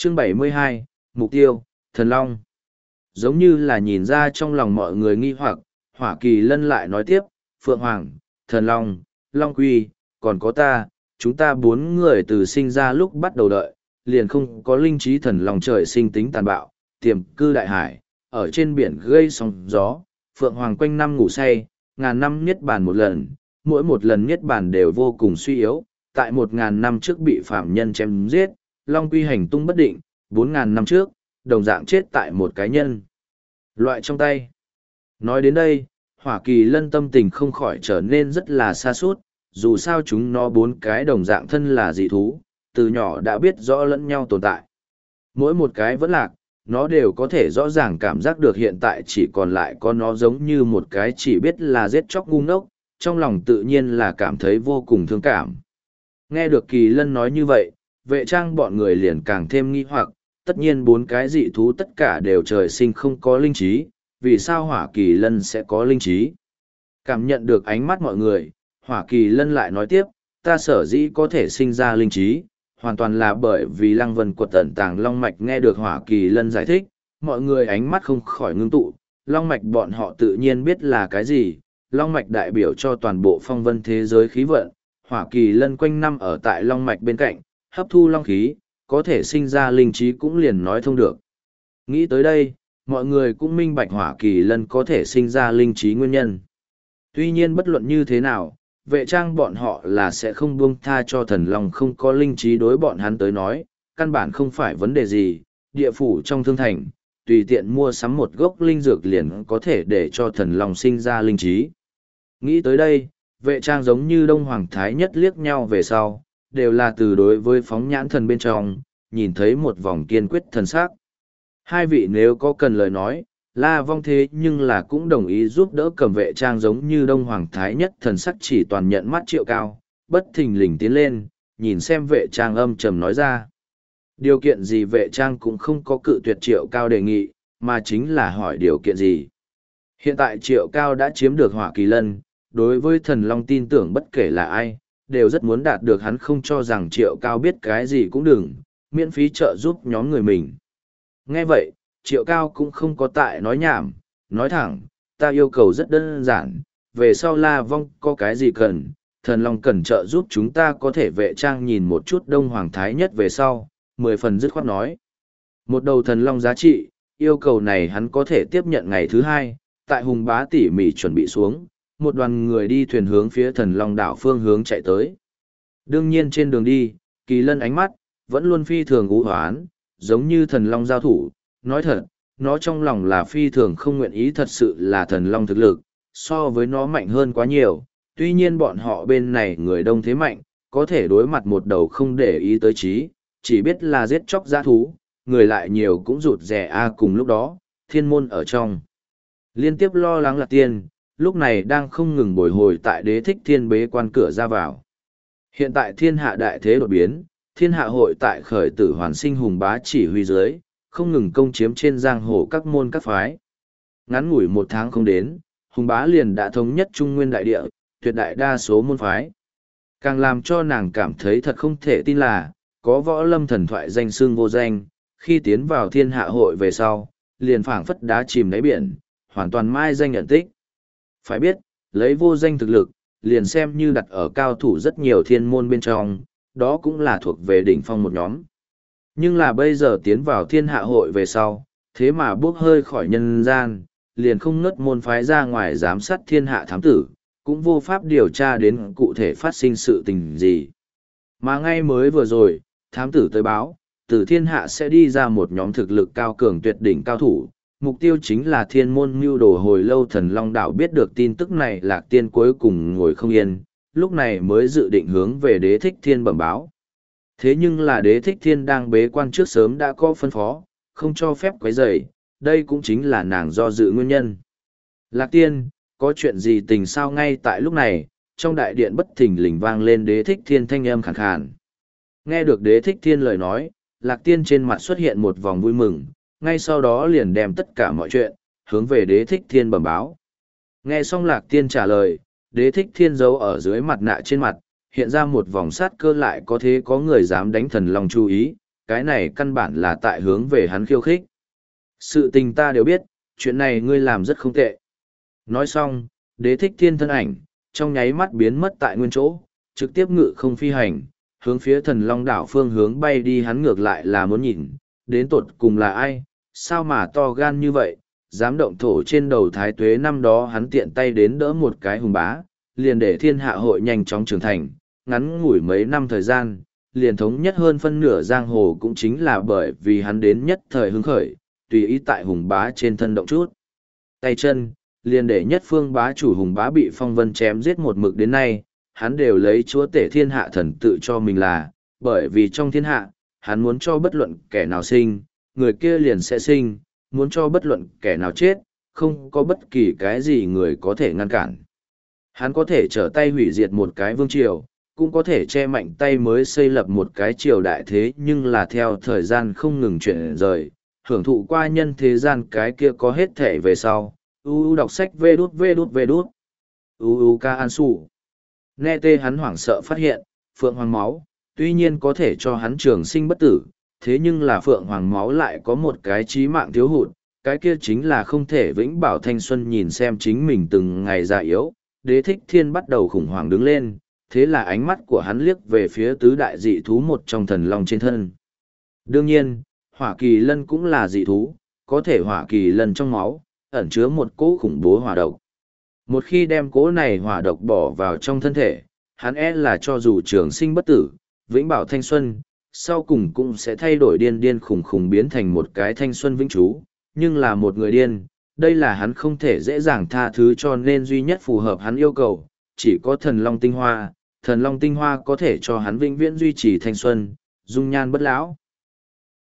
Chương 72, Mục tiêu, Thần Long. Giống như là nhìn ra trong lòng mọi người nghi hoặc, Hỏa Kỳ Lân lại nói tiếp, Phượng Hoàng, Thần Long, Long Quy, còn có ta, chúng ta bốn người từ sinh ra lúc bắt đầu đợi, liền không có linh trí thần lòng trời sinh tính tàn bạo, tiềm cư đại hải, ở trên biển gây sóng gió, Phượng Hoàng quanh năm ngủ say, ngàn năm niết bàn một lần, mỗi một lần niết bàn đều vô cùng suy yếu, tại 1.000 năm trước bị phạm nhân chém giết, Long Quy hành tung bất định, 4.000 năm trước, đồng dạng chết tại một cái nhân loại trong tay. Nói đến đây, Hỏa Kỳ Lân tâm tình không khỏi trở nên rất là xa suốt, dù sao chúng nó bốn cái đồng dạng thân là dị thú, từ nhỏ đã biết rõ lẫn nhau tồn tại. Mỗi một cái vẫn lạc, nó đều có thể rõ ràng cảm giác được hiện tại chỉ còn lại có nó giống như một cái chỉ biết là giết chóc ngu ngốc, trong lòng tự nhiên là cảm thấy vô cùng thương cảm. Nghe được Kỳ Lân nói như vậy, vệ trang bọn người liền càng thêm nghi hoặc, tất nhiên bốn cái dị thú tất cả đều trời sinh không có linh trí, vì sao Hỏa Kỳ Lân sẽ có linh trí? Cảm nhận được ánh mắt mọi người, Hỏa Kỳ Lân lại nói tiếp, ta sở dĩ có thể sinh ra linh trí, hoàn toàn là bởi vì Lăng Vân Quật tẩn tàng Long Mạch. Nghe được Hỏa Kỳ Lân giải thích, mọi người ánh mắt không khỏi ngưng tụ, Long Mạch bọn họ tự nhiên biết là cái gì, Long Mạch đại biểu cho toàn bộ phong vân thế giới khí vận, Hỏa Kỳ Lân quanh năm ở tại Long Mạch bên cạnh, hấp thu Long khí, có thể sinh ra linh trí cũng liền nói thông được. Nghĩ tới đây, mọi người cũng minh bạch Hỏa Kỳ Lân có thể sinh ra linh trí nguyên nhân. Tuy nhiên bất luận như thế nào, vệ trang bọn họ là sẽ không buông tha cho thần long không có linh trí. Đối bọn hắn tới nói, căn bản không phải vấn đề gì, địa phủ trong thương thành, tùy tiện mua sắm một gốc linh dược liền có thể để cho thần long sinh ra linh trí. Nghĩ tới đây, vệ trang giống như Đông Hoàng Thái Nhất liếc nhau về sau, đều là từ đối với phóng nhãn thần bên trong, nhìn thấy một vòng kiên quyết thần sắc. Hai vị nếu có cần lời nói, La Vong thế nhưng là cũng đồng ý giúp đỡ cầm vệ trang giống như Đông Hoàng Thái Nhất thần sắc chỉ toàn nhận mắt Triệu Cao, bất thình lình tiến lên, nhìn xem vệ trang âm trầm nói ra. Điều kiện gì vệ trang cũng không có cự tuyệt Triệu Cao đề nghị, mà chính là hỏi điều kiện gì. Hiện tại Triệu Cao đã chiếm được Hỏa Kỳ Lân, đối với thần long tin tưởng bất kể là ai, đều rất muốn đạt được. Hắn không cho rằng Triệu Cao biết cái gì cũng đừng, miễn phí trợ giúp nhóm người mình. Nghe vậy, Triệu Cao cũng không có tại nói nhảm, nói thẳng, ta yêu cầu rất đơn giản, về sau La Vong có cái gì cần, thần long cần trợ giúp chúng ta có thể. Vệ trang nhìn một chút Đông Hoàng Thái Nhất về sau, 10 phần dứt khoát nói. Một đầu thần long giá trị, yêu cầu này hắn có thể tiếp nhận. Ngày thứ hai, tại Hùng Bá tỉ mỉ chuẩn bị xuống, một đoàn người đi thuyền hướng phía thần long đảo phương hướng chạy tới. Đương nhiên trên đường đi, Kỳ Lân ánh mắt, vẫn luôn phi thường u hoán, giống như thần long giao thủ. Nói thật, nó trong lòng là phi thường không nguyện ý, thật sự là thần long thực lực, so với nó mạnh hơn quá nhiều. Tuy nhiên bọn họ bên này người đông thế mạnh, có thể đối mặt một đầu không để ý tới trí, chỉ biết là giết chóc dã thú, người lại nhiều cũng rụt rè cùng lúc đó, thiên môn ở trong. Liên tiếp lo lắng Lạc Tiên, lúc này đang không ngừng bồi hồi tại Đế Thích Thiên bế quan cửa ra vào. Hiện tại thiên hạ đại thế đột biến, thiên hạ hội tại khởi tử hoàn sinh Hùng Bá chỉ huy dưới, không ngừng công chiếm trên giang hồ các môn các phái. Ngắn ngủi 1 tháng không đến, Hùng Bá liền đã thống nhất Trung Nguyên đại địa, tuyệt đại đa số môn phái. Càng làm cho nàng cảm thấy thật không thể tin là, có võ lâm thần thoại danh xưng vô danh, khi tiến vào thiên hạ hội về sau, liền phảng phất đá chìm đáy biển, hoàn toàn mai danh nhận tích. Phải biết, lấy vô danh thực lực, liền xem như đặt ở cao thủ rất nhiều thiên môn bên trong, đó cũng là thuộc về đỉnh phong một nhóm. Nhưng là bây giờ tiến vào thiên hạ hội về sau, thế mà bước hơi khỏi nhân gian, liền không ngớt môn phái ra ngoài giám sát thiên hạ thám tử, cũng vô pháp điều tra đến cụ thể phát sinh sự tình gì. Mà ngay mới vừa rồi, thám tử tới báo, từ thiên hạ sẽ đi ra một nhóm thực lực cao cường tuyệt đỉnh cao thủ, mục tiêu chính là thiên môn mưu đồ. Hồi lâu thần Long Đạo biết được tin tức này, Lạc Tiên cuối cùng ngồi không yên, lúc này mới dự định hướng về Đế Thích Thiên bẩm báo. Thế nhưng là Đế Thích Thiên đang bế quan trước sớm đã có phân phó, không cho phép quấy rầy, đây cũng chính là nàng do dự nguyên nhân. Lạc Tiên, có chuyện gì tình sao? Ngay tại lúc này, trong đại điện bất thình lình vang lên Đế Thích Thiên thanh âm khàn khàn. Nghe được Đế Thích Thiên lời nói, Lạc Tiên trên mặt xuất hiện một vòng vui mừng, ngay sau đó liền đem tất cả mọi chuyện, hướng về Đế Thích Thiên bẩm báo. Nghe xong Lạc Tiên trả lời, Đế Thích Thiên giấu ở dưới mặt nạ trên mặt, hiện ra một vòng sát cơ, lại có thế có người dám đánh thần long chú ý, cái này căn bản là tại hướng về hắn khiêu khích. Sự tình ta đều biết, chuyện này ngươi làm rất không tệ. Nói xong, Đế Thích Thiên thân ảnh, trong nháy mắt biến mất tại nguyên chỗ, trực tiếp ngự không phi hành, hướng phía Thần Long đảo phương hướng bay đi. Hắn ngược lại là muốn nhìn, đến tột cùng là ai, sao mà to gan như vậy, dám động thổ trên đầu Thái Tuế. Năm đó hắn tiện tay đến đỡ một cái hùng bá, liền để thiên hạ hội nhanh chóng trưởng thành, ngắn ngủi mấy năm thời gian, liền thống nhất hơn phân nửa giang hồ. Cũng chính là bởi vì hắn đến nhất thời hứng khởi, tùy ý tại hùng bá trên thân động chút tay chân, liền để nhất phương bá chủ hùng bá bị phong vân chém giết. một mực đến nay, hắn đều lấy chúa tể thiên hạ thần tự cho mình là, bởi vì trong thiên hạ, hắn muốn cho bất luận kẻ nào sinh, người kia liền sẽ sinh, muốn cho bất luận kẻ nào chết, không có bất kỳ cái gì người có thể ngăn cản. Hắn có thể trở tay hủy diệt một cái vương triều, cũng có thể che mạnh tay mới xây lập một cái triều đại. Thế nhưng là theo thời gian không ngừng chuyển rời, hưởng thụ qua nhân thế gian cái kia có hết thể về sau. Đọc sách vê đút. Ca An Sủ. Nghe tê hắn hoảng sợ phát hiện, Phượng Hoàng máu, tuy nhiên có thể cho hắn trường sinh bất tử, thế nhưng là Phượng Hoàng máu lại có một cái chí mạng thiếu hụt, cái kia chính là không thể vĩnh bảo thanh xuân. Nhìn xem chính mình từng ngày già yếu, Đế Thích Thiên bắt đầu khủng hoảng đứng lên, thế là ánh mắt của hắn liếc về phía tứ đại dị thú một trong thần long trên thân. Đương nhiên, Hỏa Kỳ Lân cũng là dị thú, có thể Hỏa Kỳ Lân trong máu ẩn chứa một cỗ khủng bố hỏa độc. Một khi đem cỗ này hỏa độc bỏ vào trong thân thể, hắn là cho dù trường sinh bất tử, vĩnh bảo thanh xuân, sau cùng cũng sẽ thay đổi điên điên khủng khủng biến thành một cái thanh xuân vĩnh trú. Nhưng là một người điên, đây là hắn không thể dễ dàng tha thứ, cho nên duy nhất phù hợp hắn yêu cầu, chỉ có thần long tinh hoa. Thần long tinh hoa có thể cho hắn vĩnh viễn duy trì thanh xuân, dung nhan bất lão.